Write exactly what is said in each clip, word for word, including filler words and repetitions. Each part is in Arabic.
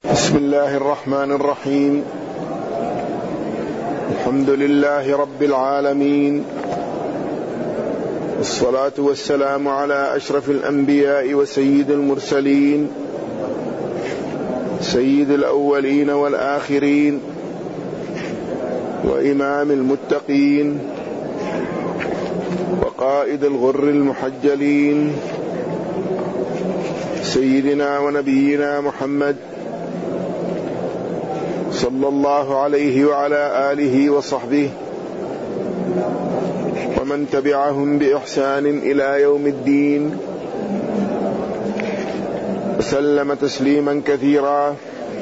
بسم الله الرحمن الرحيم. الحمد لله رب العالمين، والصلاة والسلام على أشرف الأنبياء وسيد المرسلين، سيد الأولين والآخرين، وإمام المتقين، وقائد الغر المحجلين، سيدنا ونبينا محمد صلى الله عليه وعلى آله وصحبه ومن تبعهم بإحسان إلى يوم الدين، وسلم تسليما كثيرا.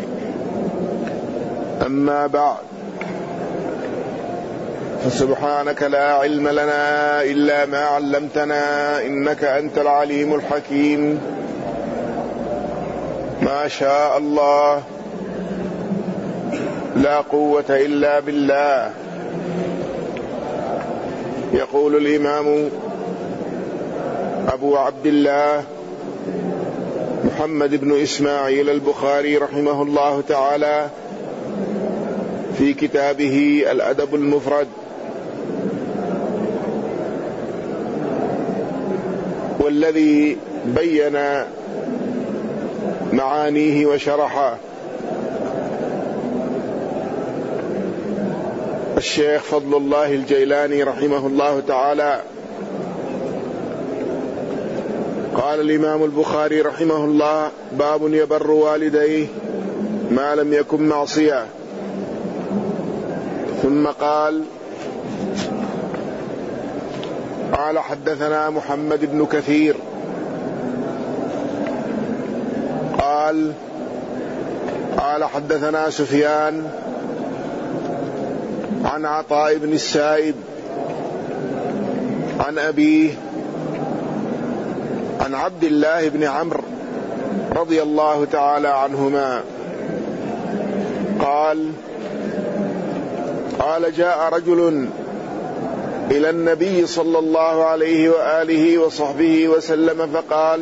أما بعد، فسبحانك لا علم لنا إلا ما علمتنا، إنك أنت العليم الحكيم. ما شاء الله لا قوة إلا بالله. يقول الإمام أبو عبد الله محمد بن إسماعيل البخاري رحمه الله تعالى في كتابه الأدب المفرد: والذي بين معانيه وشرحه الشيخ فضل الله الجيلاني رحمه الله تعالى. قال الإمام البخاري رحمه الله: باب يبر والديه ما لم يكن معصية. ثم قال: قال حدثنا محمد بن كثير قال قال حدثنا سفيان عن عطاء بن السائب عن أبيه عن عبد الله بن عمرو رضي الله تعالى عنهما قال: قال جاء رجل إلى النبي صلى الله عليه وآله وصحبه وسلم فقال: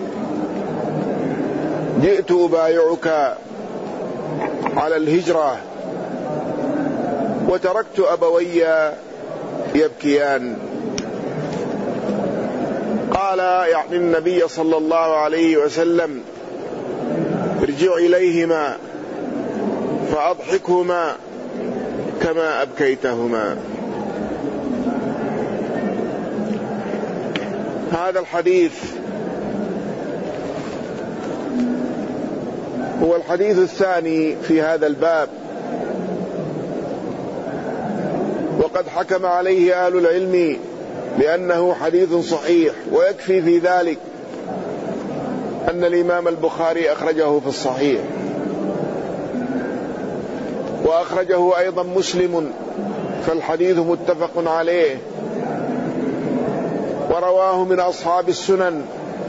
جئت أبايعك على الهجرة وتركت أبوي يبكيان. قال يعني النبي صلى الله عليه وسلم: ارجع إليهما فأضحكهما كما أبكيتهما. هذا الحديث هو الحديث الثاني في هذا الباب، وقد حكم عليه أهل العلم بأنه حديث صحيح، ويكفي في ذلك أن الإمام البخاري أخرجه في الصحيح، وأخرجه أيضا مسلم، فالحديث متفق عليه، ورواه من أصحاب السنن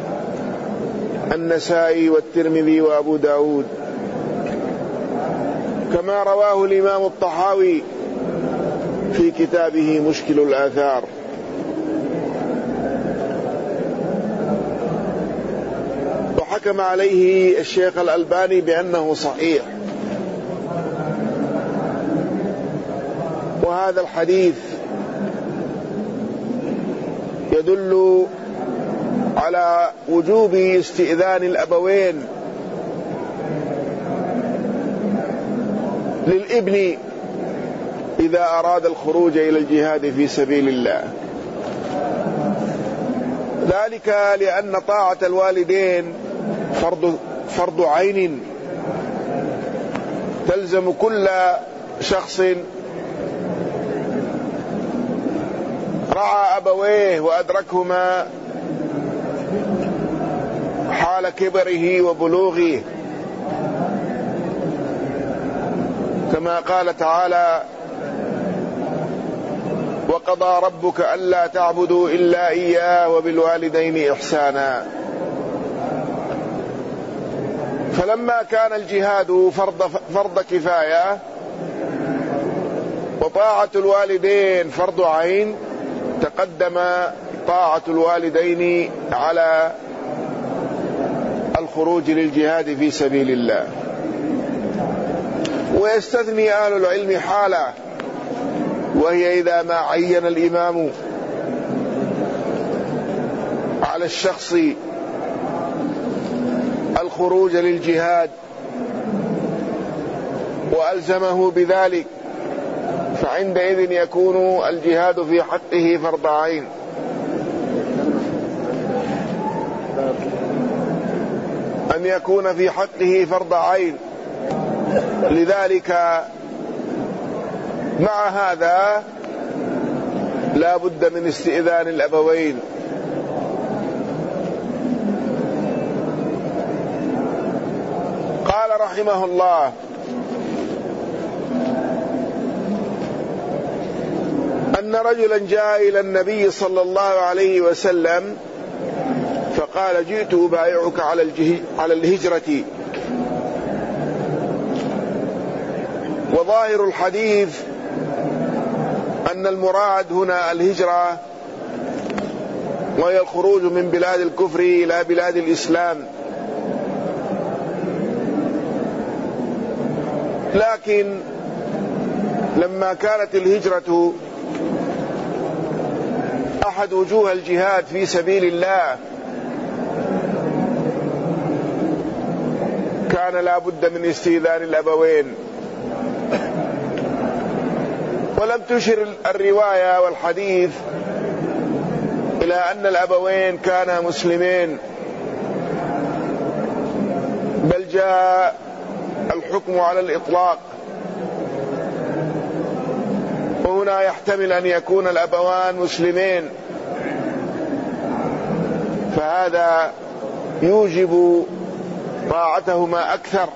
النسائي والترمذي وأبو داود، كما رواه الإمام الطحاوي في كتابه مشكل الآثار. وحكم عليه الشيخ الألباني بأنه صحيح. وهذا الحديث يدل على وجوب استئذان الأبوين للابن إذا أراد الخروج إلى الجهاد في سبيل الله، ذلك لأن طاعة الوالدين فرض, فرض عين تلزم كل شخص رعى أبويه وأدركهما حال كبره وبلوغه، كما قال تعالى: وقضى ربك ألا تعبدوا إلا إياه وبالوالدين إحسانا. فلما كان الجهاد فرض, فرض كفاية وطاعة الوالدين فرض عين، تقدم طاعة الوالدين على الخروج للجهاد في سبيل الله. ويستثني أهل العلم حالة، وهي إذا ما عين الإمام على الشخص الخروج للجهاد وألزمه بذلك، فعندئذ يكون الجهاد في حقه فرض عين. أن يكون في حقه فرض عين. لذلك مع هذا لا بد من استئذان الأبوين. قال رحمه الله: أن رجلا جاء إلى النبي صلى الله عليه وسلم فقال: جئت أبايعك على الهجرة. وظاهر الحديث أن المراد هنا الهجرة، وهي الخروج من بلاد الكفر إلى بلاد الإسلام. لكن لما كانت الهجرة أحد وجوه الجهاد في سبيل الله، كان لا بد من استئذان الأبوين. ولم تشر الرواية والحديث إلى أن الأبوين كانا مسلمين، بل جاء الحكم على الإطلاق. وهنا يحتمل أن يكون الأبوان مسلمين، فهذا يوجب طاعتهما أكثر.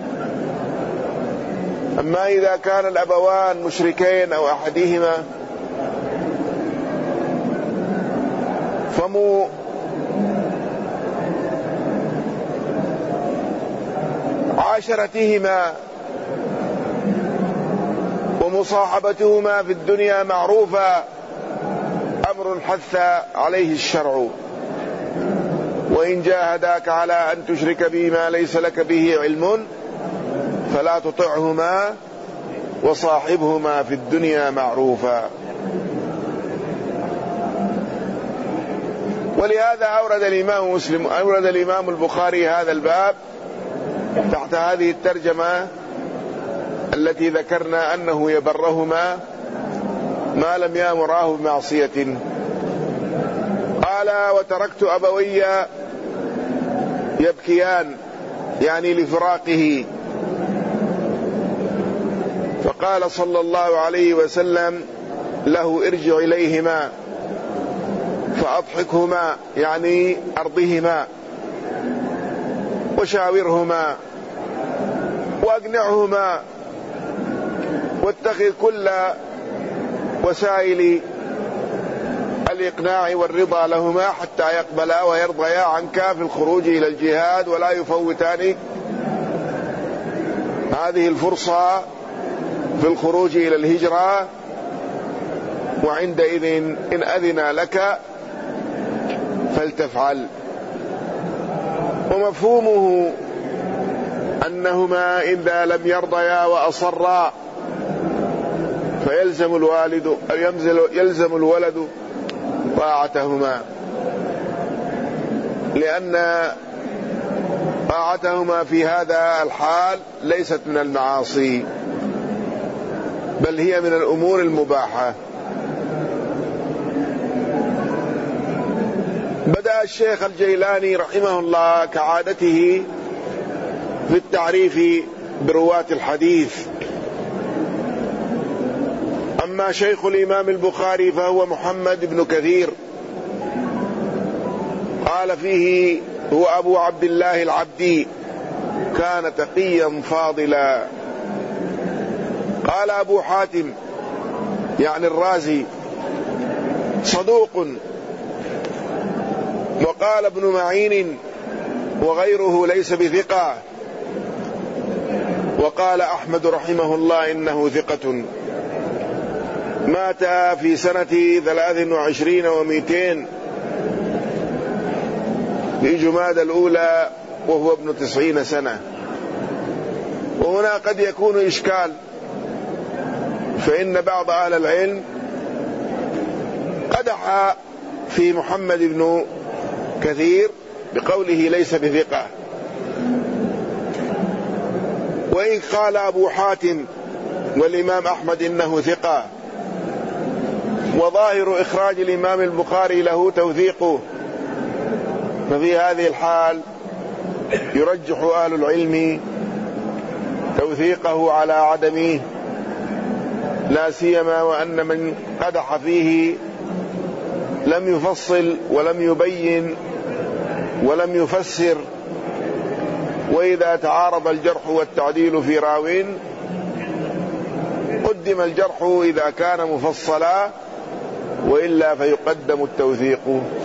أما إذا كان الأبوان مشركين أو أحدهما، فمو عاشرتهما ومصاحبتهما في الدنيا معروفة، أمر حث عليه الشرع. وإن جاهداك على أن تشرك بي ما ليس لك به علم فلا تطعهما وصاحبهما في الدنيا معروفا. ولهذا أورد الإمام مسلم أورد الإمام البخاري هذا الباب تحت هذه الترجمة التي ذكرنا أنه يبرهما ما لم يأمراه بمعصية. قال: وتركت أبوي يبكيان، يعني لفراقه. فقال صلى الله عليه وسلم له: ارجع إليهما فأضحكهما، يعني أرضهما، وشاورهما وأقنعهما، واتخذ كل وسائل الإقناع والرضا لهما حتى يقبلا ويرضيا عنك في الخروج إلى الجهاد، ولا يفوتان هذه الفرصة في الخروج إلى الهجرة. وعندئذ إن أذن لك فلتفعل. ومفهومه أنهما إذا لم يرضيا وأصرا فيلزم الوالد يلزم الولد طاعتهما، لأن طاعتهما في هذا الحال ليست من المعاصي، بل هي من الأمور المباحة. بدأ الشيخ الجيلاني رحمه الله كعادته في التعريف برواة الحديث. أما شيخ الإمام البخاري فهو محمد بن كثير، قال فيه: هو أبو عبد الله العبدي، كان تقيا فاضلا. قال أبو حاتم يعني الرازي: صدوق. وقال ابن معين وغيره: ليس بثقة. وقال أحمد رحمه الله: إنه ثقة. مات في سنة ثلاث وعشرين ومئتين في جمادى الأولى وهو ابن تسعين سنة. وهنا قد يكون إشكال، فإن بعض أهل العلم قدح في محمد بن كثير بقوله ليس بثقة، وإن قال أبو حاتم والإمام أحمد إنه ثقة، وظاهر إخراج الإمام البخاري له توثيقه، ففي هذه الحال يرجح أهل العلم توثيقه على عدمه، لا سيما وأن من قدح فيه لم يفصل ولم يبين ولم يفسر، وإذا تعارض الجرح والتعديل في راو قدم الجرح إذا كان مفصلا، وإلا فيقدم التوثيق.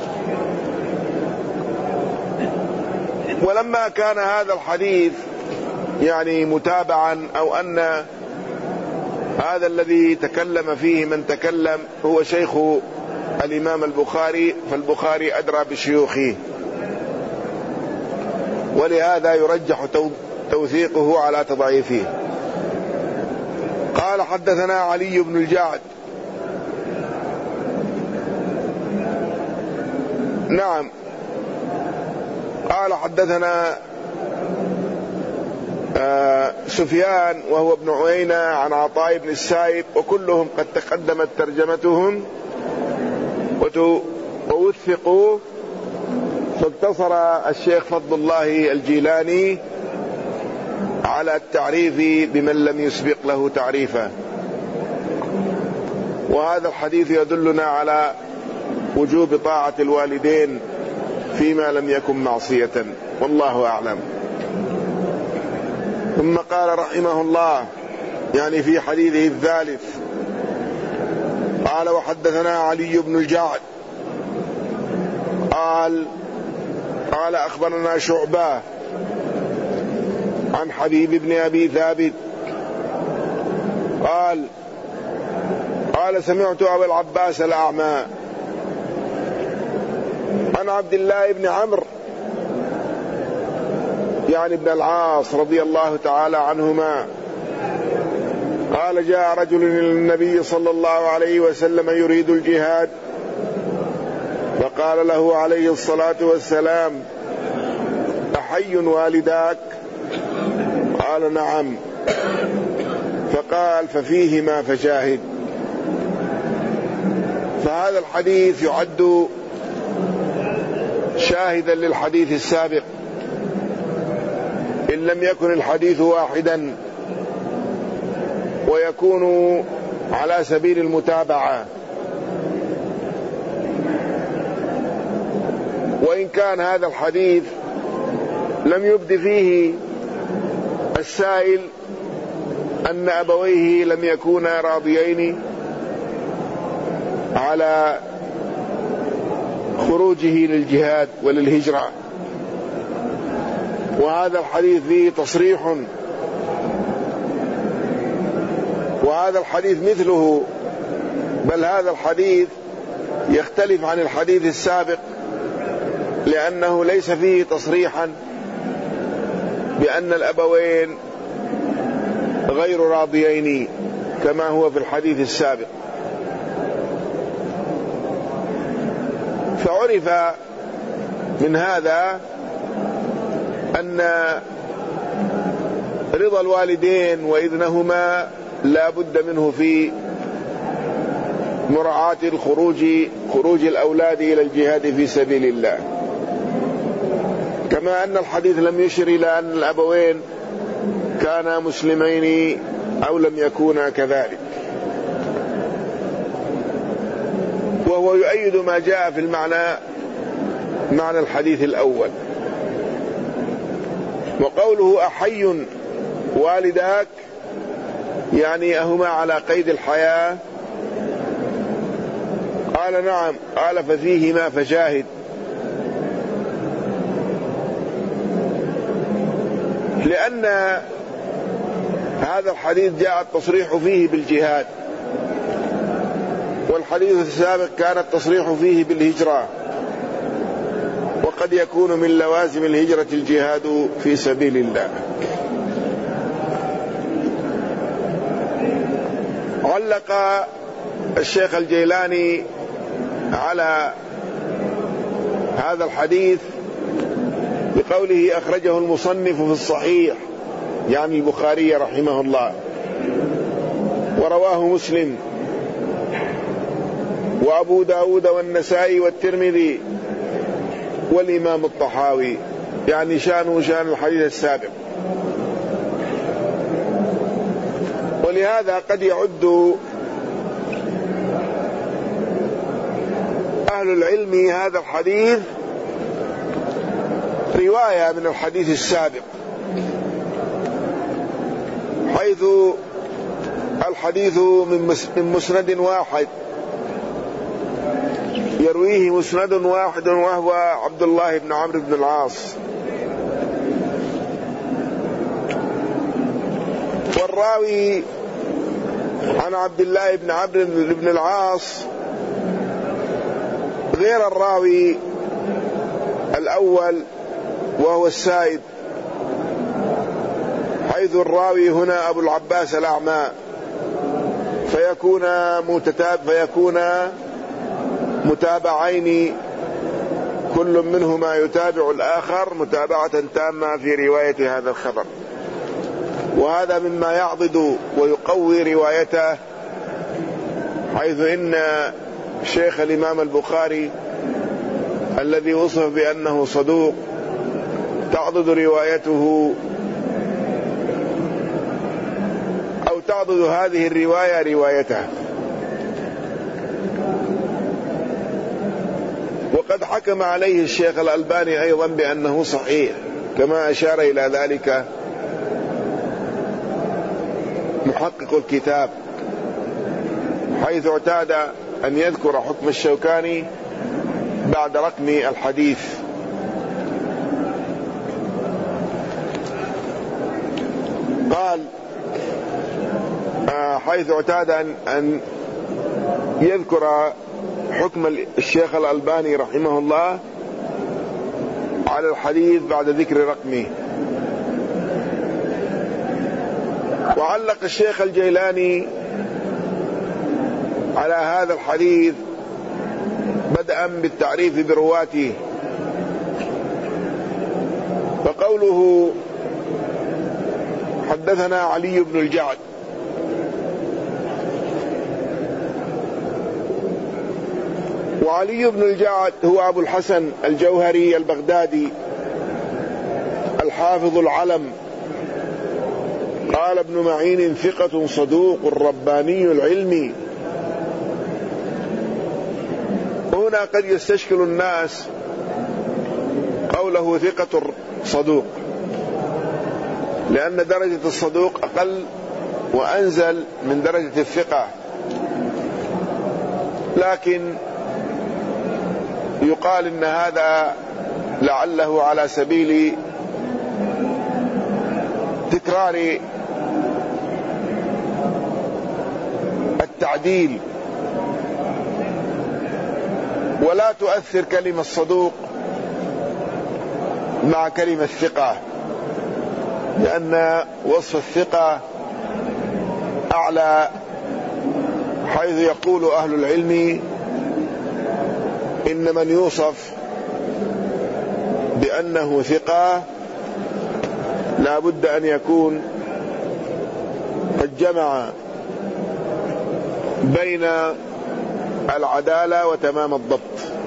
ولما كان هذا الحديث يعني متابعا، أو أن هذا الذي تكلم فيه من تكلم هو شيخ الإمام البخاري، فالبخاري أدرى بشيوخه، ولهذا يرجح توثيقه على تضعيفه. قال حدثنا علي بن الجعد. نعم. قال حدثنا آه سفيان وهو ابن عيينة عن عطاء بن السائب، وكلهم قد تقدمت ترجمتهم ووثقوا، فاقتصر الشيخ فضل الله الجيلاني على التعريف بمن لم يسبق له تعريفا. وهذا الحديث يدلنا على وجوب طاعة الوالدين فيما لم يكن معصية، والله أعلم. ثم قال رحمه الله يعني في حديثه الثالث، قال وحدثنا علي بن الجعد قال قال أخبرنا شعبة عن حبيب بن أبي ثابت قال قال سمعت أبا العباس الأعمى عن عبد الله بن عمرو يعني ابن العاص رضي الله تعالى عنهما قال جاء رجل إلى النبي صلى الله عليه وسلم يريد الجهاد، فقال له عليه الصلاة والسلام أحي والداك؟ قال نعم. فقال ففيهما فشاهد. فهذا الحديث يعد شاهدا للحديث السابق، إن لم يكن الحديث واحدا، ويكون على سبيل المتابعة. وإن كان هذا الحديث لم يبد فيه السائل أن أبويه لم يكونا راضيين على خروجه للجهاد وللهجرة، وهذا الحديث فيه تصريح، وهذا الحديث مثله، بل هذا الحديث يختلف عن الحديث السابق، لأنه ليس فيه تصريحا بأن الأبوين غير راضيين كما هو في الحديث السابق. فعرف من هذا أن رضا الوالدين وإذنهما لا بد منه في مراعاة الخروج خروج الأولاد إلى الجهاد في سبيل الله، كما أن الحديث لم يشر إلى أن الأبوين كانا مسلمين أو لم يكونا كذلك. وهو يؤيد ما جاء في المعنى معنى الحديث الأول. وقوله أحي والداك يعني أهما على قيد الحياة؟ قال نعم. قال ففيهما فشاهد، لأن هذا الحديث جاء التصريح فيه بالجهاد، والحديث السابق كان التصريح فيه بالهجرة، وقد يكون من لوازم الهجرة الجهاد في سبيل الله. وعلق الشيخ الجيلاني على هذا الحديث بقوله أخرجه المصنف في الصحيح، يعني البخاري رحمه الله، ورواه مسلم وأبو داود والنسائي والترمذي والإمام الطحاوي، يعني شانه شان الحديث السابق. ولهذا قد يعد أهل العلم هذا الحديث رواية من الحديث السابق، حيث الحديث من مسند واحد يرويه مسند واحد وهو عبد الله بن عمرو بن العاص، والراوي عن عبد الله بن عمرو بن العاص غير الراوي الأول وهو السائب، حيث الراوي هنا أبو العباس الأعمى، فيكون متتاب فيكون متابعين، كل منهما يتابع الآخر متابعة تامة في رواية هذا الخبر، وهذا مما يعضد ويقوي روايته، حيث إن شيخ الإمام البخاري الذي وصف بأنه صدوق تعضد روايته أو تعضد هذه الرواية روايته. وقد حكم عليه الشيخ الألباني أيضا بأنه صحيح، كما أشار إلى ذلك محقق الكتاب، حيث اعتاد أن يذكر حكم الشوكاني بعد رقم الحديث. قال حيث اعتاد أن يذكر حكم الشيخ الألباني رحمه الله على الحديث بعد ذكر رقمه. وعلق الشيخ الجيلاني على هذا الحديث بدءا بالتعريف برواته، فقوله حدثنا علي بن الجعد، وعلي بن الجعد هو أبو الحسن الجوهري البغدادي الحافظ العلم. قال ابن معين ثقة صدوق الرباني العلمي. هنا قد يستشكل الناس قوله ثقة صدوق، لأن درجة الصدوق أقل وأنزل من درجة الثقة، لكن يقال إن هذا لعله على سبيل تكرار التعديل، ولا تؤثر كلمة صدوق مع كلمة ثقة، لأن وصف الثقة أعلى، حيث يقول أهل العلم إن من يوصف بأنه ثقة لا بد أن يكون قد جمع بين العدالة وتمام الضبط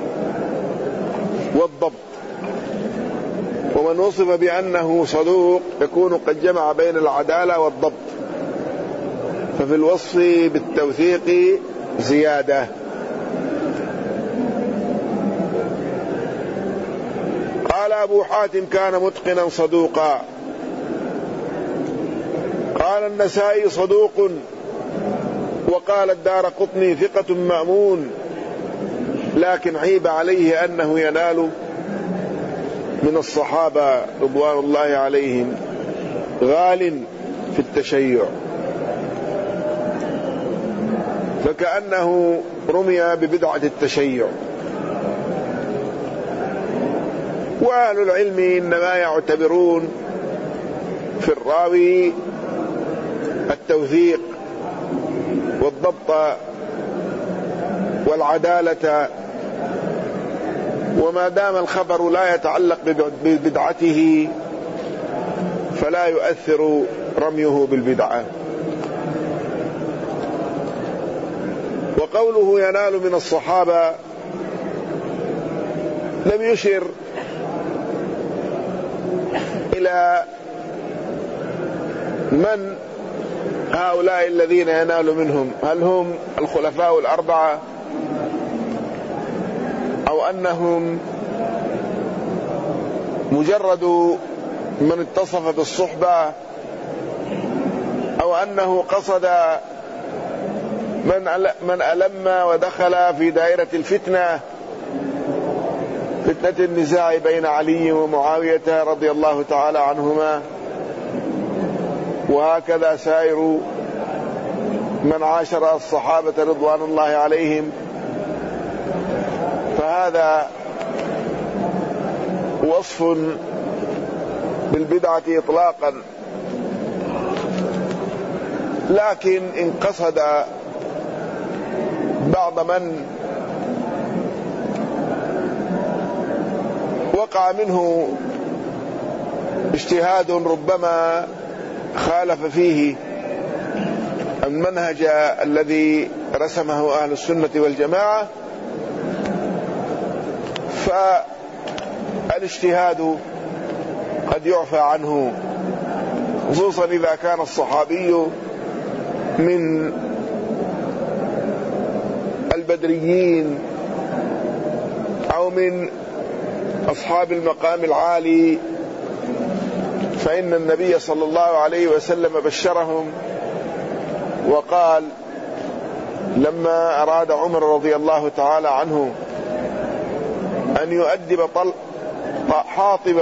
والضبط، ومن وصف بأنه صدوق يكون قد جمع بين العدالة والضبط، ففي الوصف بالتوثيق زيادة. قال أبو حاتم كان متقنا صدوقا. قال النسائي صدوق. وقال الدارقطني ثقة مأمون، لكن عيب عليه أنه ينال من الصحابة رضوان الله عليهم غال في التشيع، فكأنه رمي ببدعة التشيع. وأهل العلم إنما يعتبرون في الراوي التوثيق والضبط والعدالة، وما دام الخبر لا يتعلق ببدعته فلا يؤثر رميه بالبدعة. وقوله ينال من الصحابة لم يشر إلى من هؤلاء الذين ينال منهم، هل هم الخلفاء الأربعة أو أنهم مجرد من اتصف بالصحبة أو أنه قصد من من ألم ودخل في دائرة الفتنة، فتنة النزاع بين علي ومعاوية رضي الله تعالى عنهما، وهكذا سائر من عاشر الصحابة رضوان الله عليهم. فهذا وصف بالبدعة إطلاقا. لكن إن قصد بعض من وقع منه اجتهاد ربما خالف فيه المنهج الذي رسمه أهل السنة والجماعة، فالاجتهاد قد يعفى عنه، خصوصا إذا كان الصحابي من البدريين أو من أصحاب المقام العالي، فإن النبي صلى الله عليه وسلم بشرهم وقال لما أراد عمر رضي الله تعالى عنه أن يؤدب حاطب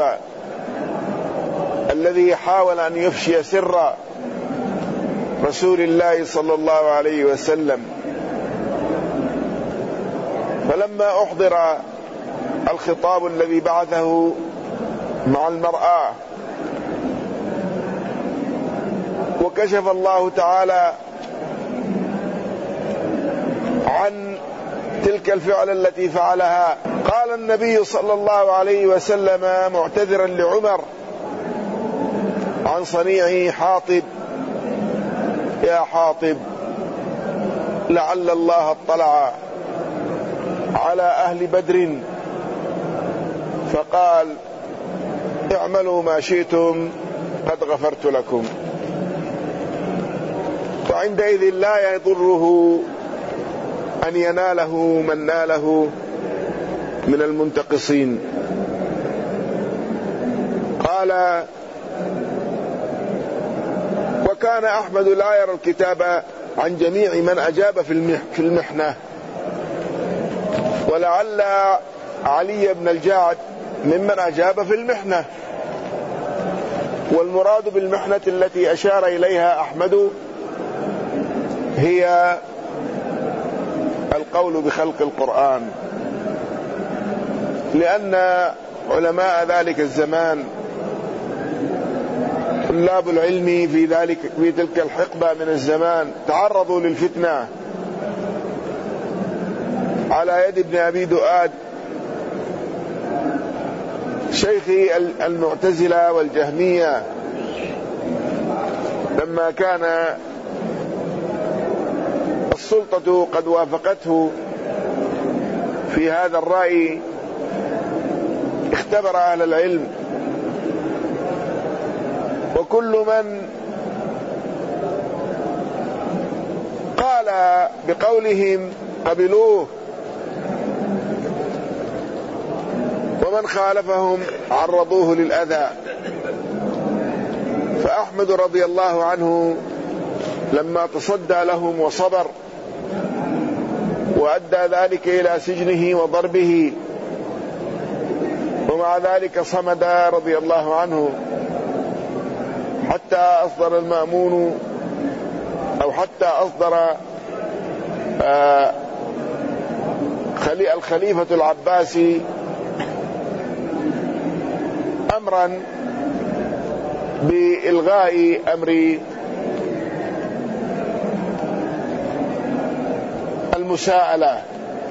الذي حاول أن يفشي سر رسول الله صلى الله عليه وسلم، فلما أحضر الخطاب الذي بعثه مع المرأة وكشف الله تعالى عن تلك الفعل التي فعلها، قال النبي صلى الله عليه وسلم معتذرا لعمر عن صنيعه: حاطب يا حاطب، لعل الله اطلع على أهل بدر فقال: اعملوا ما شئتم قد غفرت لكم. وعندئذ لا يضره أن يناله من ناله من المنتقصين. قال: وكان أحمد لا يرى الكتاب عن جميع من أجاب في المحنة، ولعل علي بن الجعد ممن أجاب في المحنة، والمراد بالمحنة التي أشار إليها أحمد هي القول بخلق القرآن، لأن علماء ذلك الزمان طلاب العلم في ذلك في تلك الحقبة من الزمان تعرضوا للفتنة على يد ابن أبي دؤاد شيخ المعتزلة والجهمية، لما كان السلطة قد وافقته في هذا الرأي اختبر أهل العلم، وكل من قال بقولهم قبلوه، ومن خالفهم عرضوه للأذى. فأحمد رضي الله عنه لما تصدى لهم وصبر وأدى ذلك إلى سجنه وضربه، ومع ذلك صمد رضي الله عنه حتى أصدر المأمون أو حتى أصدر الخليفة العباسي أمرا بإلغاء أمر المساءلة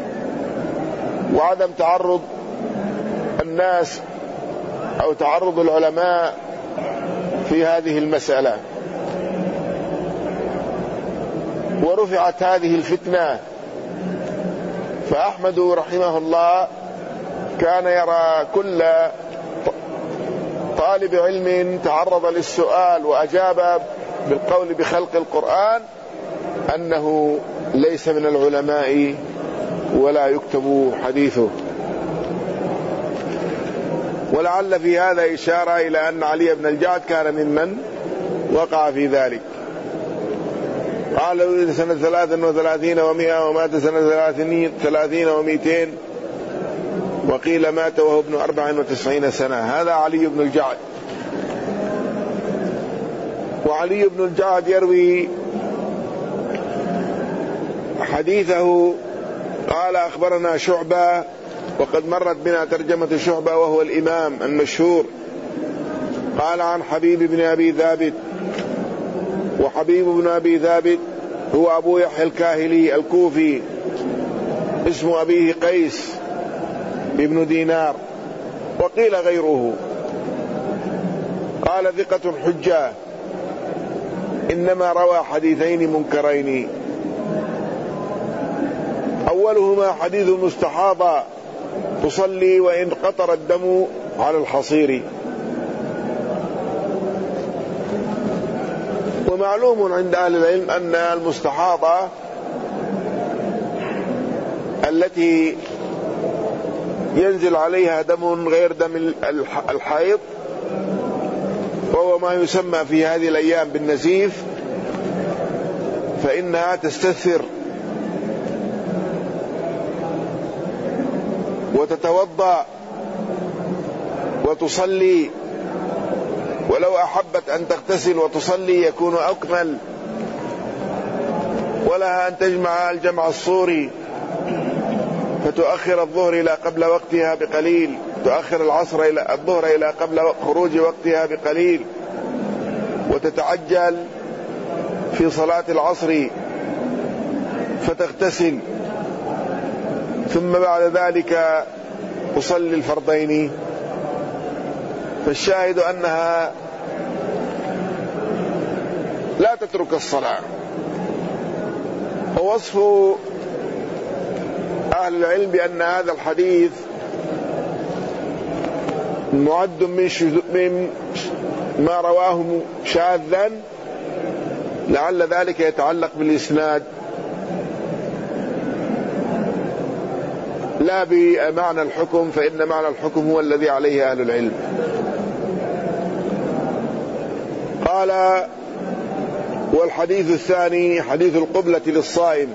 وعدم تعرض الناس أو تعرض العلماء في هذه المسألة. ورفعت هذه الفتنة، فأحمد رحمه الله كان يرى كل طالب علم تعرض للسؤال وأجاب بالقول بخلق القرآن أنه ليس من العلماء ولا يكتب حديثه. ولعل في هذا إشارة إلى أن علي بن الجعد كان ممن وقع في ذلك. قال ولد سنة ثلاث وثلاثين ومئة ومات سنة ثلاثين ومئتين، وقيل مات وهو ابن أربع وتسعين سنة. هذا علي بن الجعد. وعلي بن الجعد يروي حديثه قال أخبرنا شعبة، وقد مرت بنا ترجمة شعبة وهو الإمام المشهور. قال عن حبيب بن أبي ثابت، وحبيب بن أبي ثابت هو أبو يحيى الكاهلي الكوفي، اسم أبيه قيس ابن دينار، وقيل غيره. قال ثقة حجة، إنما روى حديثين منكرين. أولهما حديث المستحاضة تصلي وإن قطر الدم على الحصير. ومعلوم عند أهل العلم أن المستحاضة التي ينزل عليها دم غير دم الحيض، وهو ما يسمى في هذه الأيام بالنزيف، فإنها تستثر وتتوضأ وتصلي، ولو أحبت أن تغتسل وتصلي يكون أكمل، ولها أن تجمع الجمع الصوري فتؤخر الظهر إلى قبل وقتها بقليل، تؤخر العصر إلى الظهر إلى قبل خروج وقتها بقليل، وتتعجل في صلاة العصر فتغتسل، ثم بعد ذلك تصلي الفرضين. فالشاهد أنها لا تترك الصلاة. ووصف أهل العلم بأن هذا الحديث معد من ما رواه شاذا، لعل ذلك يتعلق بالإسناد لا بمعنى الحكم، فإن معنى الحكم هو الذي عليه أهل العلم. قال: والحديث الثاني حديث القبلة للصائم.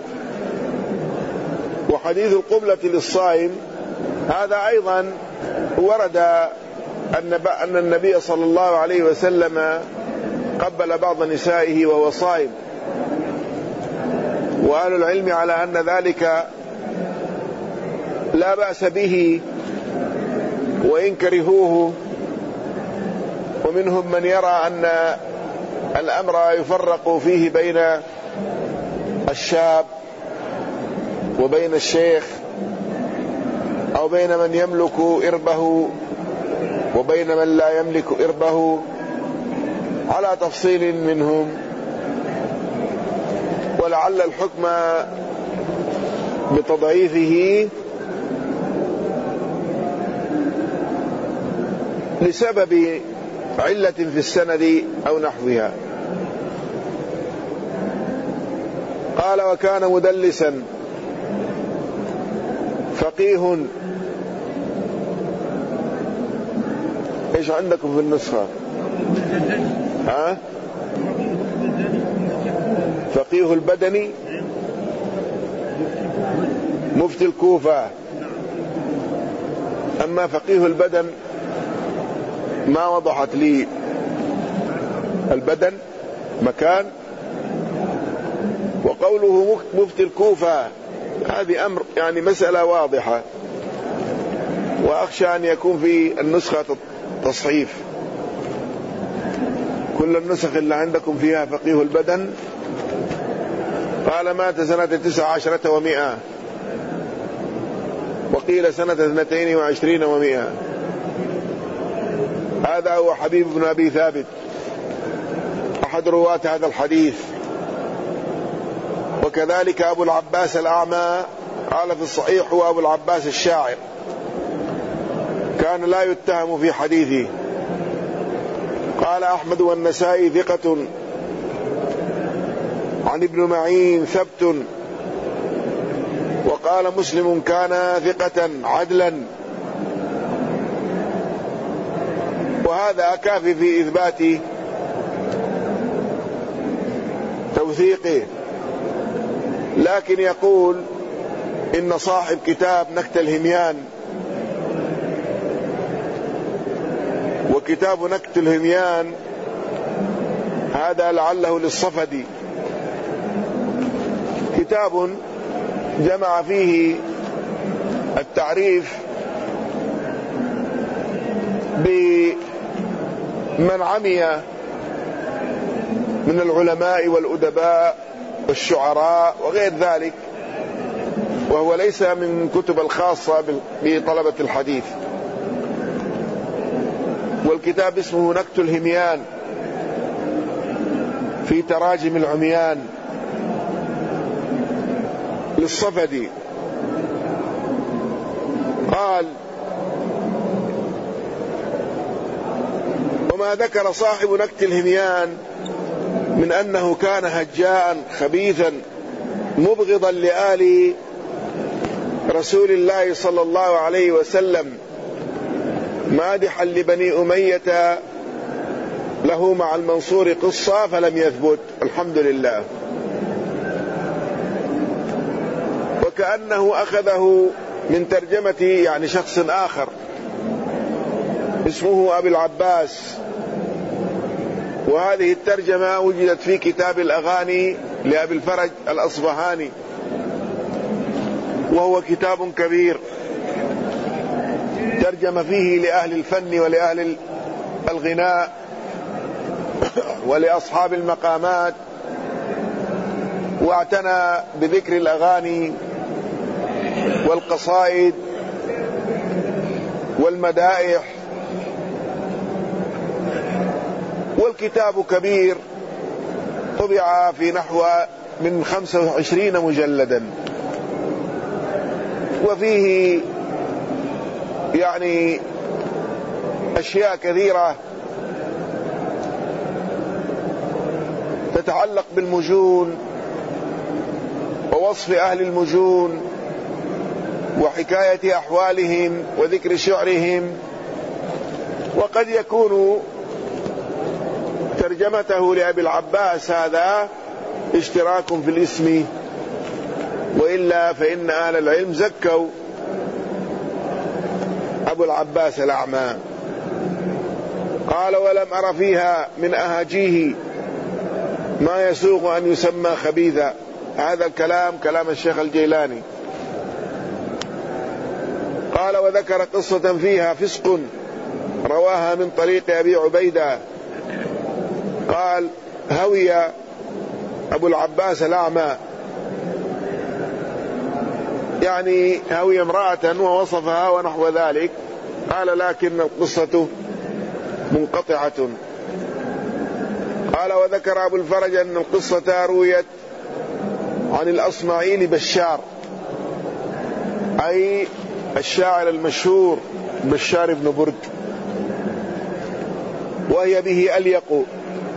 وحديث القبلة للصائم هذا أيضا ورد أن النبي صلى الله عليه وسلم قبل بعض نسائه وهو صائم، وأهل العلم على أن ذلك لا بأس به وإن كرهوه، ومنهم من يرى أن الأمر يفرق فيه بين الشاب وبين الشيخ، أو بين من يملك إربه وبين من لا يملك إربه، على تفصيل منهم. ولعل الحكم بتضعيفه لسبب علة في السند أو نحوها. قال: وكان مدلسا فقيه. ايش عندكم في النسخة؟ ها؟ فقيه البدني مفتي الكوفة. أما فقيه البدن ما وضحت لي البدن مكان، وقوله مفتي الكوفة هذه أمر يعني مسألة واضحة، وأخشى أن يكون في النسخة تصحيف. كل النسخ اللي عندكم فيها فقيه البدن قال مات سنة تسع عشرة ومئة، وقيل سنة اثنتين وعشرين ومئة. هذا هو حبيب بن أبي ثابت أحد رواة هذا الحديث. وكذلك أبو العباس الأعمى قال في الصحيح هو أبو العباس الشاعر، كان لا يتهم في حديثه. قال أحمد والنسائي ثقة، عن ابن معين ثبت، وقال مسلم كان ثقة عدلا. وهذا كافي في إثبات توثيقه. لكن يقول إن صاحب كتاب نكت الهميان، وكتاب نكت الهميان هذا لعله للصفدي، كتاب جمع فيه التعريف بمن عمي من العلماء والأدباء والشعراء وغير ذلك، وهو ليس من كتب الخاصة بطلبة الحديث. والكتاب اسمه نكت الهميان في تراجم العميان للصفدي. قال: وما ذكر صاحب نكت الهميان من أنه كان هجاء خبيثا مبغضا لآل رسول الله صلى الله عليه وسلم مادحا لبني أمية له مع المنصور قصة فلم يثبت. الحمد لله. وكأنه أخذه من ترجمة يعني شخص آخر اسمه أبي العباس، وهذه الترجمة وجدت في كتاب الأغاني لأبي الفرج الأصبهاني، وهو كتاب كبير ترجم فيه لأهل الفن ولأهل الغناء ولأصحاب المقامات، واعتنى بذكر الأغاني والقصائد والمدائح. والكتاب كبير، طبع في نحو من خمسة وعشرين مجلدا، وفيه يعني أشياء كثيرة تتعلق بالمجون ووصف أهل المجون وحكاية أحوالهم وذكر شعرهم. وقد يكون ترجمته لأبي العباس هذا اشتراك في الاسم، وإلا فإن أهل العلم زكوا أبو العباس الأعمى. قال: ولم أر فيها من أهاجيه ما يسوغ أن يسمى خبيثا. هذا الكلام كلام الشيخ الجيلاني. قال: وذكر قصة فيها فسق رواها من طريق أبي عبيدة. قال: هوي أبو العباس الأعمى، يعني هوي امرأة ووصفها ونحو ذلك. قال: لكن القصة منقطعة. قال: وذكر أبو الفرج أن القصة رويت عن الأصمعي لبشار، أي الشاعر المشهور بشار بن برد، وهي به أليق.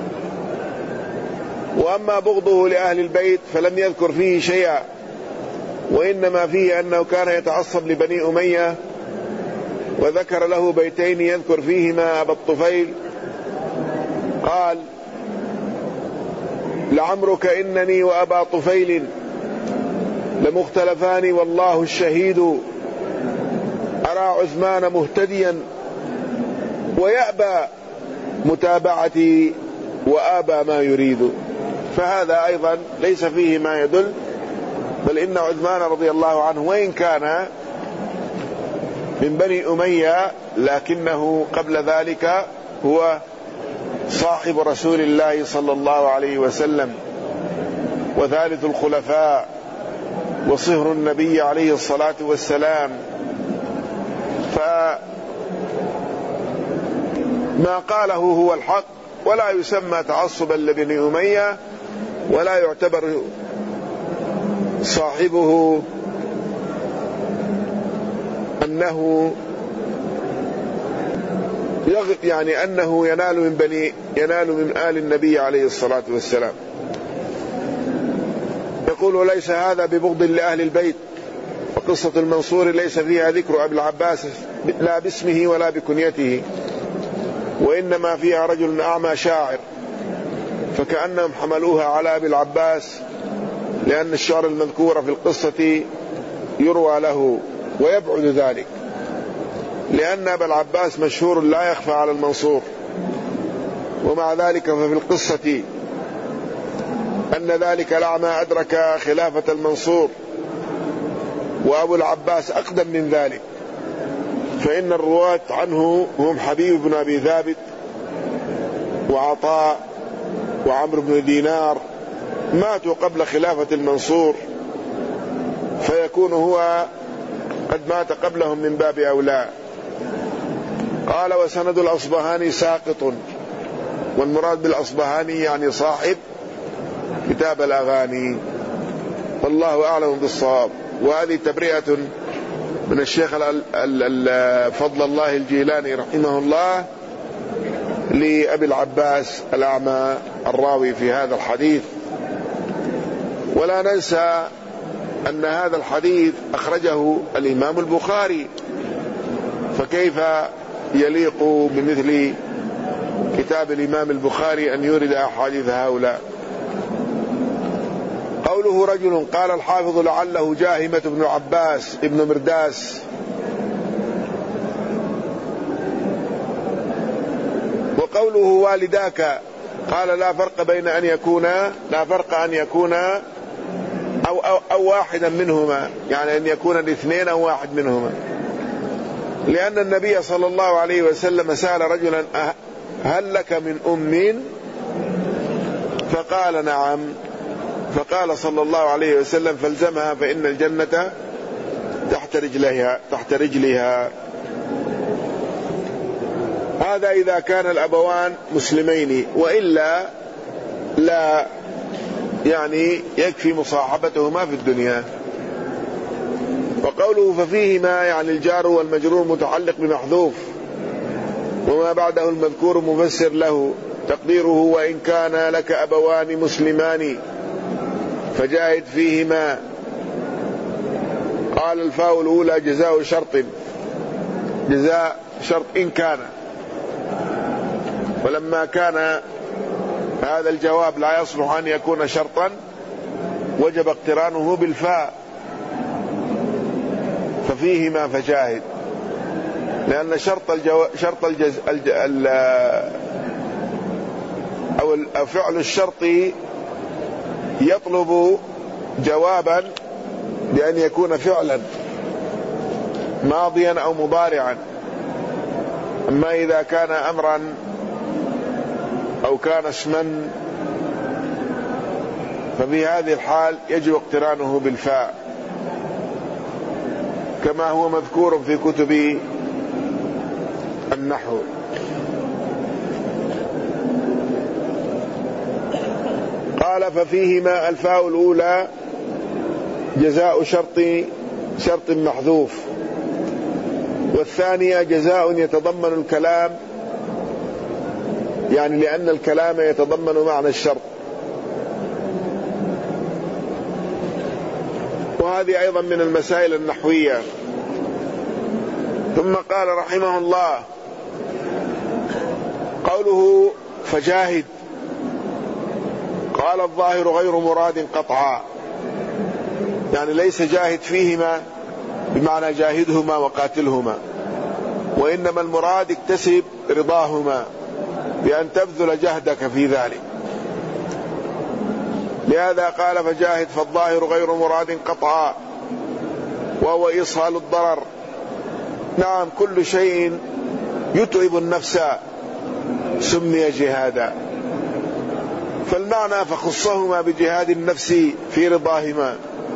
وأما بغضه لأهل البيت فلم يذكر فيه شيئا، وإنما فيه أنه كان يتعصب لبني أمية، وذكر له بيتين يذكر فيهما أبا الطفيل. قال: لعمرك إنني وأبا طفيل لمختلفان والله الشهيد، أرى عثمان مهتديا ويأبى متابعتي وآبى ما يريد. فهذا أيضا ليس فيه ما يدل، بل إن عثمان رضي الله عنه وإن كان من بني أمية لكنه قبل ذلك هو صاحب رسول الله صلى الله عليه وسلم. وثالث الخلفاء وصهر النبي عليه الصلاة والسلام. فما قاله هو الحق، ولا يسمى تعصبا لبني أمية، ولا يعتبر صاحبه أنه يعني أنه ينال من بني ينال من آل النبي عليه الصلاة والسلام. يقول: ليس هذا ببغض لأهل البيت، وقصة المنصور ليس فيها ذكر أبي العباس لا باسمه ولا بكنيته، وإنما فيها رجل أعمى شاعر، فكأنهم حملوها على أبي العباس، لأن الشعر المذكور في القصة يروى له، ويبعد ذلك، لأن أبا العباس مشهور لا يخفى على المنصور. ومع ذلك ففي القصة أن ذلك الأعمى أدرك خلافة المنصور، وأبو العباس أقدم من ذلك، فإن الرواة عنه هم حبيب بن أبي ثابت وعطاء وعمرو بن دينار، ماتوا قبل خلافة المنصور، فيكون هو قد مات قبلهم من باب أولى. قال: وسند الأصبهاني ساقط، والمراد بالأصبهاني يعني صاحب كتاب الأغاني، والله أعلم بالصواب. وهذه تبرئة من الشيخ فضل الله الجيلاني رحمه الله لأبي العباس الأعمى الراوي في هذا الحديث. ولا ننسى أن هذا الحديث أخرجه الإمام البخاري، فكيف يليق بمثل كتاب الإمام البخاري أن يورد أحاديث هؤلاء؟ قوله: رجل، قال الحافظ: لعله جاهمة بن عباس ابن مرداس. وقوله: والداك، قال: لا فرق بين أن يكون لا فرق أن يكون أو, أو, أو واحدا منهما، يعني أن يكون الاثنين أو واحد منهما، لأن النبي صلى الله عليه وسلم سأل رجلا: هل لك من أم؟ فقال: نعم. فقال صلى الله عليه وسلم: فالزمها فإن الجنة تحت رجلها تحت رجلها. هذا إذا كان الأبوان مسلمين، وإلا لا، يعني يكفي مصاحبتهما في الدنيا. وقوله: ففيهما، يعني الجار والمجرور متعلق بمحذوف، وما بعده المذكور مفسر له، تقديره: وإن كان لك أبوان مسلمان فجاهد فيهما. قال: الفاء الأولى جزاء شرط، جزاء شرط إن كان، ولما كان هذا الجواب لا يصلح أن يكون شرطا وجب اقترانه بالفاء، ففيهما فجاهد، لأن شرط الجو... شرط الجز... الج... ال... أو فعل الشرط يطلب جوابا بأن يكون فعلا ماضيا أو مضارعا. أما إذا كان أمرا أو كان اسما ففي هذه الحال يجب اقترانه بالفاء، كما هو مذكور في كتب النحو. قال: ففيهما الفاء الأولى جزاء شرط شرط محذوف، والثانية جزاء يتضمن الكلام، يعني لأن الكلام يتضمن معنى الشرط. وهذه أيضا من المسائل النحوية. ثم قال رحمه الله: قوله فجاهد، قال: الظاهر غير مراد قطعا، يعني ليس جاهد فيهما بمعنى جاهدهما وقاتلهما، وإنما المراد اكتسب رضاهما بأن تبذل جهدك في ذلك. لهذا قال: فجاهد، فالظاهر غير مراد قطعا، وهو إيصال الضرر. نعم، كل شيء يتعب النفس سمي جهادا، فالمعنى فخصهما بجهاد النفس في رضاهما.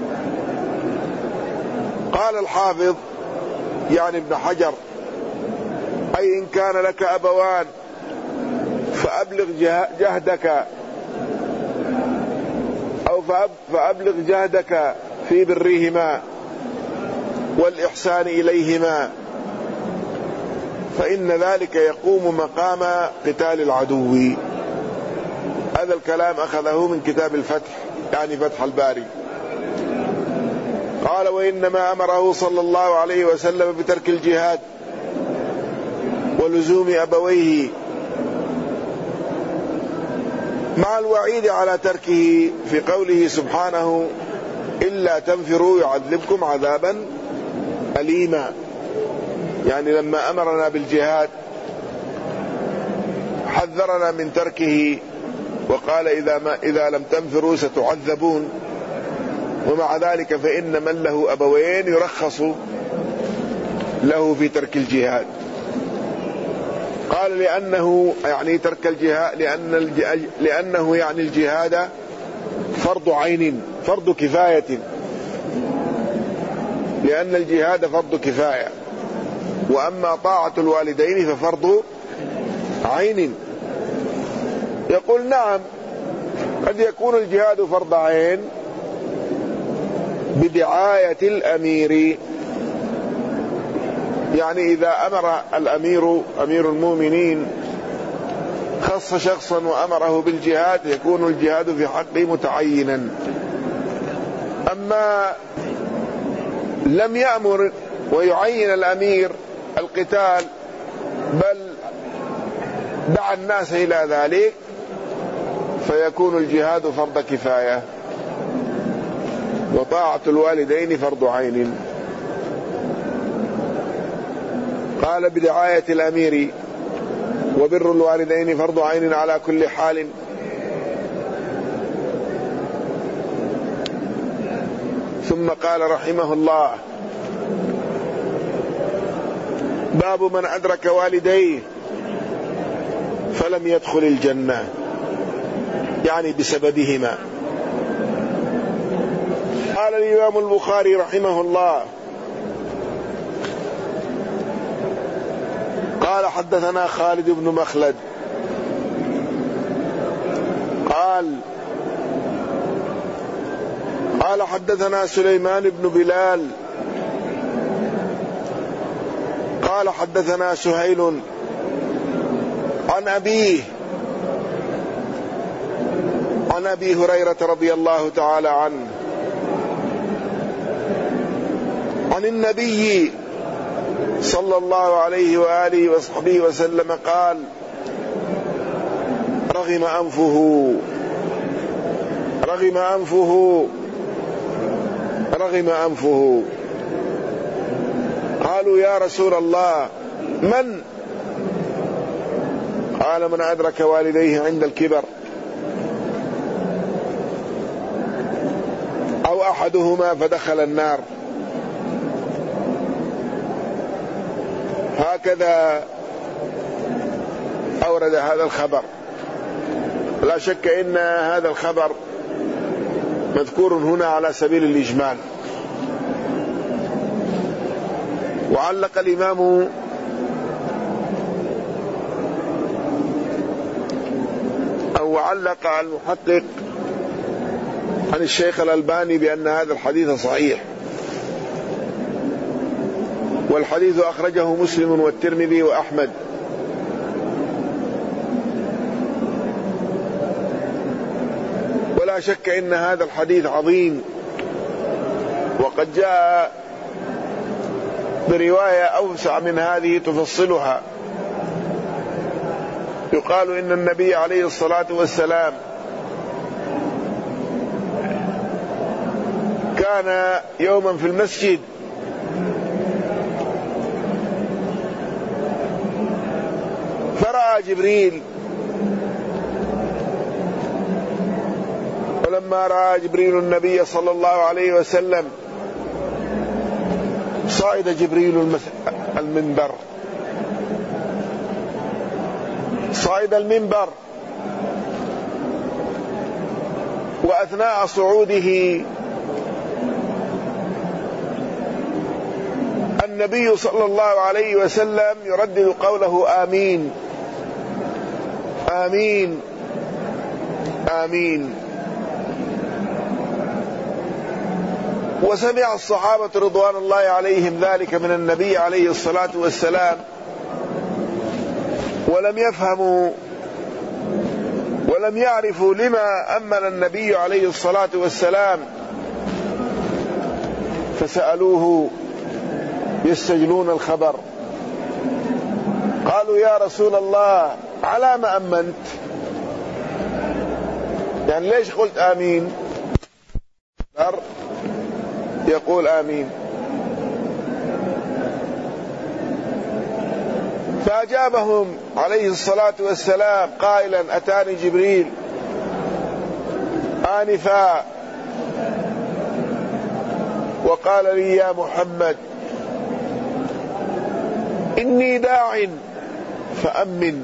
قال الحافظ يعني ابن حجر: أي إن كان لك أبوان فأبلغ جهدك أو فأبلغ جهدك في برهما والإحسان إليهما، فإن ذلك يقوم مقام قتال العدو. هذا الكلام أخذه من كتاب الفتح يعني فتح الباري. قال: وإنما أمره صلى الله عليه وسلم بترك الجهاد ولزوم أبويه مع الوعيد على تركه في قوله سبحانه: إلا تنفروا يعذبكم عذابا أليما. يعني لما أمرنا بالجهاد حذرنا من تركه وقال: إذا, ما إذا لم تنفروا ستعذبون. ومع ذلك فإن من له أبوين يرخص له في ترك الجهاد. قال: لأنه يعني ترك الجهاد لأن الج... لأنه يعني الجهاد فرض عين فرض كفاية، لأن الجهاد فرض كفاية، وأما طاعة الوالدين ففرض عين. يقول: نعم، قد يكون الجهاد فرض عين بدعاية الأمير، يعني إذا أمر الأمير أمير المؤمنين خص شخصا وأمره بالجهاد يكون الجهاد في حقه متعينا. أما لم يأمر ويعين الأمير القتال بل دعا الناس إلى ذلك فيكون الجهاد فرض كفاية وطاعة الوالدين فرض عين. قال: بدعاية الأمير وبر الوالدين فرض عين على كل حال. ثم قال رحمه الله: باب من أدرك والديه فلم يدخل الجنة، يعني بسببهما. قال الإمام البخاري رحمه الله: قال: حدثنا خالد بن مخلد قال قال حدثنا سليمان بن بلال قال حدثنا سهيل عن أبيه عن أبي هريرة رضي الله تعالى عنه عن النبي صلى الله عليه وآله وصحبه وسلم قال: رغم أنفه رغم أنفه رغم أنفه قالوا: يا رسول الله من؟ قال: من أدرك والديه عند الكبر أو أحدهما فدخل النار. هكذا أورد هذا الخبر. لا شك إن هذا الخبر مذكور هنا على سبيل الإجمال. وعلق الإمام أو علق المحقق عن الشيخ الألباني بأن هذا الحديث صحيح، والحديث أخرجه مسلم والترمذي وأحمد. ولا شك إن هذا الحديث عظيم، وقد جاء برواية أوسع من هذه تفصلها. يقال إن النبي عليه الصلاة والسلام كان يوما في المسجد فرأى جبريل، ولما رأى جبريل النبي صلى الله عليه وسلم صعد جبريل المنبر صعد المنبر وأثناء صعوده النبي صلى الله عليه وسلم يردد قوله آمين آمين آمين. وسمع الصحابة رضوان الله عليهم ذلك من النبي عليه الصلاة والسلام، ولم يفهموا ولم يعرفوا لما أمن النبي عليه الصلاة والسلام، فسألوه يستجلون الخبر، قالوا يا رسول الله على ما أمنت؟ يعني ليش قلت آمين؟ يقول آمين. فأجابهم عليه الصلاة والسلام قائلا أتاني جبريل آنفا وقال لي يا محمد إني داع فأمن.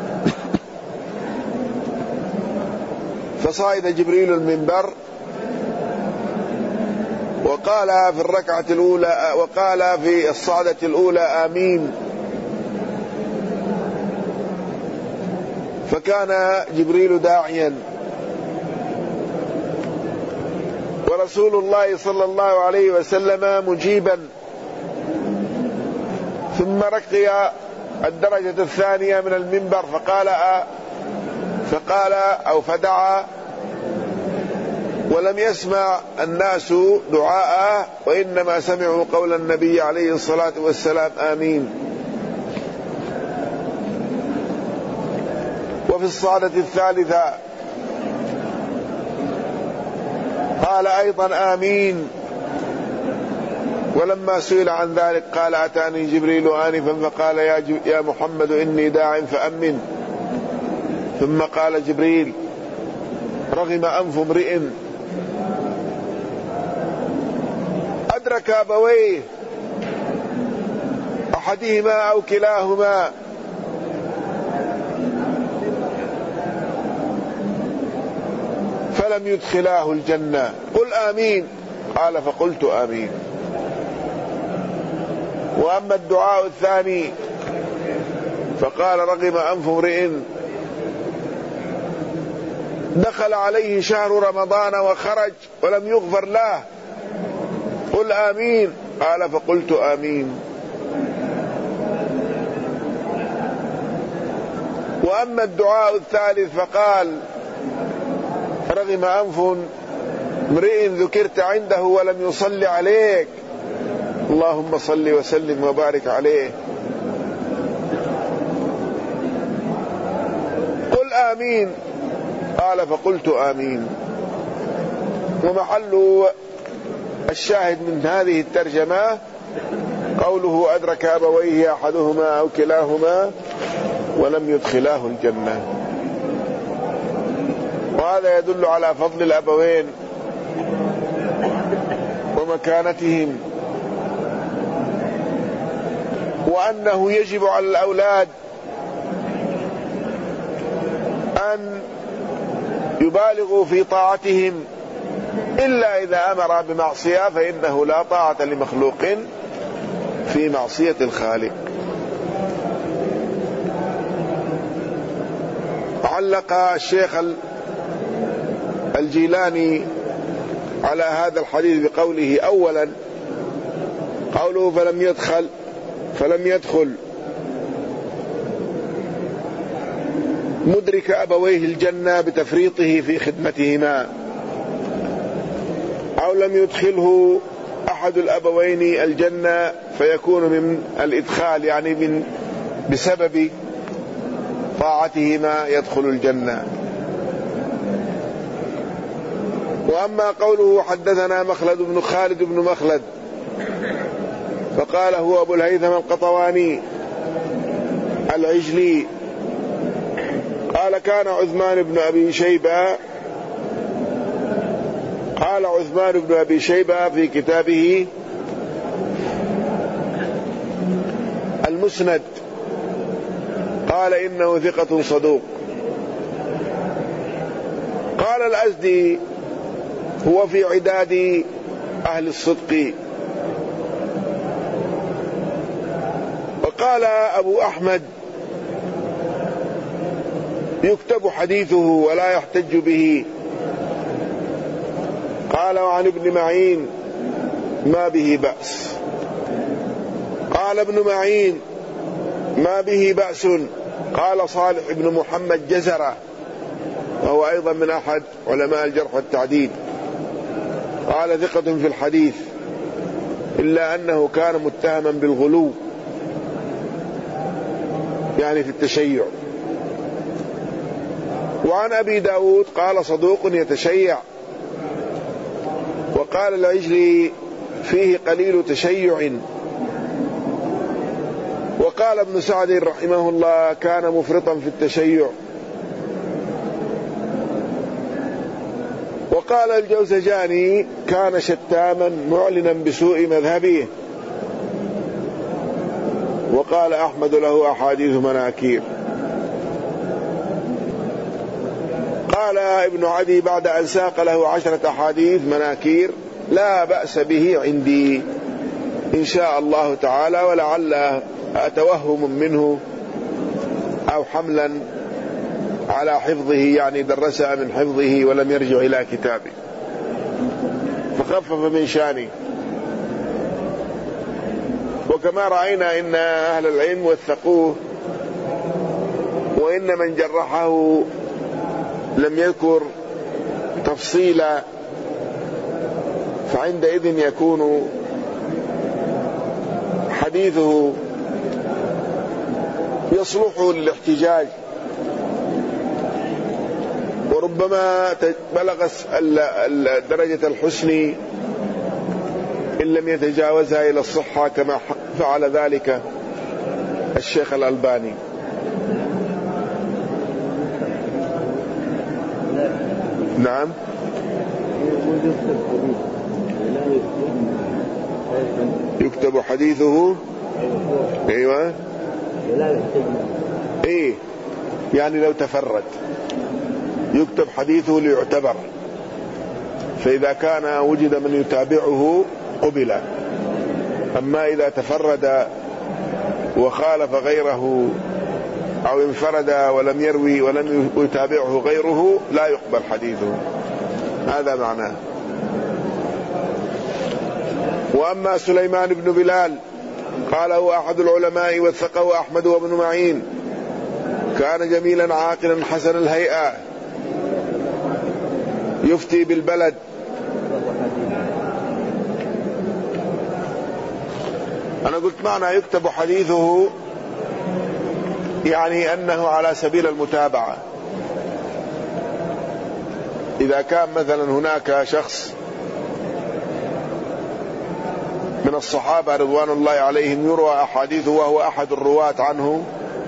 فصعد جبريل المنبر وقال في الركعة الأولى وقال في الصعدة الأولى آمين، فكان جبريل داعيا، ورسول الله صلى الله عليه وسلم مجيبا. ثم رقي الدرجة الثانية من المنبر فقال فقال أو فدعا، ولم يسمع الناس دعاءه وإنما سمعوا قول النبي عليه الصلاة والسلام آمين. وفي الصعدة الثالثة قال أيضا آمين، ولما سئل عن ذلك قال أتاني جبريل آنفا فقال يا, يا محمد إني داع فأمن. ثم قال جبريل رغم أنف امرئ أدرك أبويه أحدهما أو كلاهما فلم يدخلاه الجنة، قل آمين. قال فقلت آمين. وأما الدعاء الثاني فقال رغم أنف امرئ دخل عليه شهر رمضان وخرج ولم يغفر له، قل آمين. قال فقلت آمين. وأما الدعاء الثالث فقال رغم أنف امرئ ذكرت عنده ولم يصلي عليك، اللهم صل وسلم وبارك عليه، قل آمين. قال فقلت آمين. ومحل الشاهد من هذه الترجمة قوله أدرك أبويه أحدهما أو كلاهما ولم يدخلاه الجنة. وهذا يدل على فضل الأبوين ومكانتهم، وأنه يجب على الأولاد أن يبالغوا في طاعتهم، إلا إذا أمر بمعصية فإنه لا طاعة لمخلوق في معصية الخالق. علق الشيخ الجيلاني على هذا الحديث بقوله أولا قوله فلم يدخل فلم يدخل مدرك أبويه الجنة بتفريطه في خدمتهما، أو لم يدخله أحد الأبوين الجنة فيكون من الإدخال، يعني من بسبب طاعتهما يدخل الجنة. وأما قوله حدثنا مخلد بن خالد بن مخلد فقال هو أبو الهيثم القطواني العجلي قال كان عثمان بن أبي شيبة قال عثمان بن أبي شيبة في كتابه المسند قال إنه ثقة صدوق. قال الأزدي هو في عداد أهل الصدق. وقال أبو أحمد يكتب حديثه ولا يحتج به. قال وعن ابن معين ما به بأس. قال ابن معين ما به بأس. قال صالح بن محمد جزرة وهو أيضا من أحد علماء الجرح والتعديل، قال ثقة في الحديث إلا أنه كان متهما بالغلو يعني في التشيع. وعن أبي داود قال صدوق يتشيع. وقال العجلي فيه قليل تشيع. وقال ابن سعد رحمه الله كان مفرطا في التشيع. وقال الجوزجاني كان شتاما معلنا بسوء مذهبه. وقال أحمد له أحاديث مناكير. قال ابن عدي بعد أن ساق له عشرة أحاديث مناكير لا بأس به عندي إن شاء الله تعالى، ولعل أتوهم منه أو حملا على حفظه، يعني درسها من حفظه ولم يرجع إلى كتابه فخفف من شانه. وكما رأينا إن أهل العلم وثقوه، وإن من جرحه لم يذكر تفصيلا، فعندئذ يكون حديثه يصلح للاحتجاج، وربما بلغ درجة الحسن إن لم يتجاوزها إلى الصحة كما فعل ذلك الشيخ الألباني. نعم. يكتب حديثه. ايوه ايه يعني لو تفرد يكتب حديثه ليعتبر، فإذا كان وجد من يتابعه قبل. أما إذا تفرد وخالف غيره أو انفرد ولم يروي ولم يتابعه غيره لا يقبل حديثه، هذا معناه. وأما سليمان بن بلال قال هو أحد العلماء وثقه أحمد وابن معين، كان جميلا عاقلا حسن الهيئة يفتي بالبلد. أنا قلت معنى يكتب حديثه يعني أنه على سبيل المتابعة. إذا كان مثلا هناك شخص من الصحابة رضوان الله عليهم يروى أحاديثه وهو أحد الرواة عنه،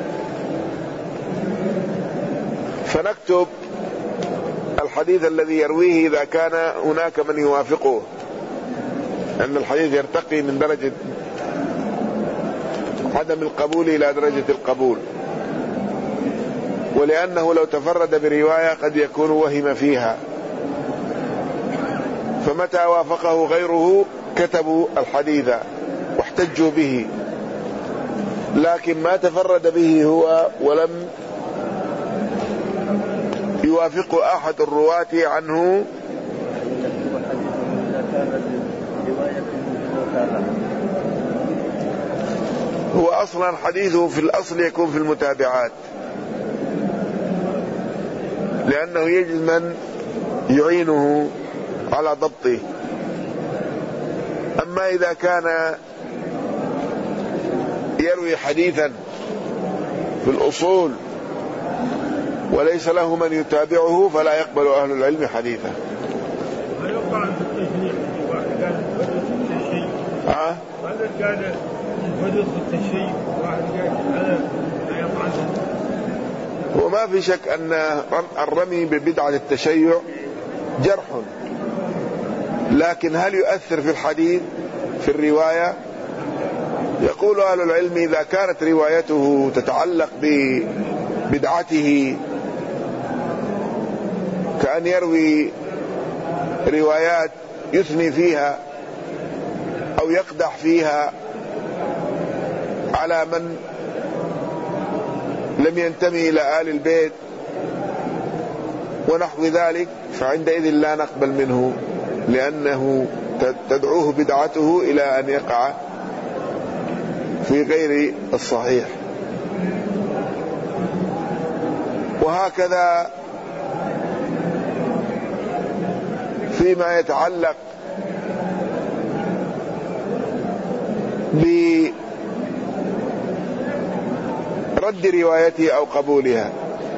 فنكتب الحديث الذي يرويه إذا كان هناك من يوافقه، أن الحديث يرتقي من درجة عدم القبول إلى درجة القبول، ولأنه لو تفرد برواية قد يكون وهم فيها، فمتى وافقه غيره كتبوا الحديث واحتجوا به. لكن ما تفرد به هو ولم يوافق أحد الرواة عنه هو أصلا حديثه في الأصل يكون في المتابعات، لأنه يجد من يعينه على ضبطه. أما إذا كان يروي حديثا في الأصول وليس له من يتابعه فلا يقبل أهل العلم حديثه. ها؟ هذا كان بدء التشيء واحد قال لا يطعن. وما في شك أن الرمي ببدعة التشيع جرح، لكن هل يؤثر في الحديث في الرواية؟ يقول أهل العلم إذا كانت روايته تتعلق ببدعته كأن يروي روايات يثني فيها أو يقدح فيها على من لم ينتمي إلى آل البيت ونحو ذلك، فعندئذ لا نقبل منه، لأنه تدعوه بدعته إلى أن يقع في غير الصحيح. وهكذا فيما يتعلق برد روايته أو قبولها.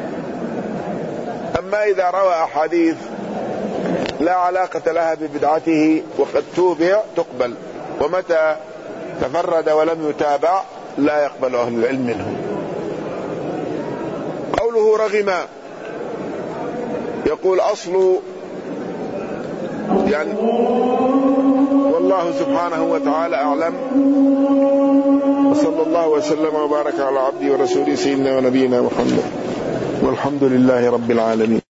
أما إذا روى أحاديث لا علاقة لها ببدعته وقد توبع تقبل، ومتى تفرد ولم يتابع لا يقبل أهل العلم منه. قوله رغم، يقول أصل يعني والله سبحانه وتعالى أعلم، وصلى الله وسلم وبارك على عبده ورسوله سيدنا ونبينا محمد، والحمد لله رب العالمين.